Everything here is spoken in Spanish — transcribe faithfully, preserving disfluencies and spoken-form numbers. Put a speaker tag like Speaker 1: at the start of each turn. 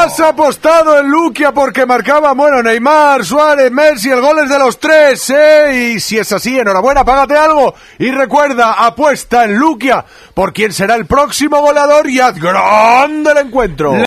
Speaker 1: Has apostado en Luquia porque marcaba, bueno, Neymar, Suárez, Messi, el gol es de los tres, ¿eh? Y si es así, enhorabuena, págate algo. Y recuerda, apuesta en Luquia por quién será el próximo goleador y haz grande el encuentro.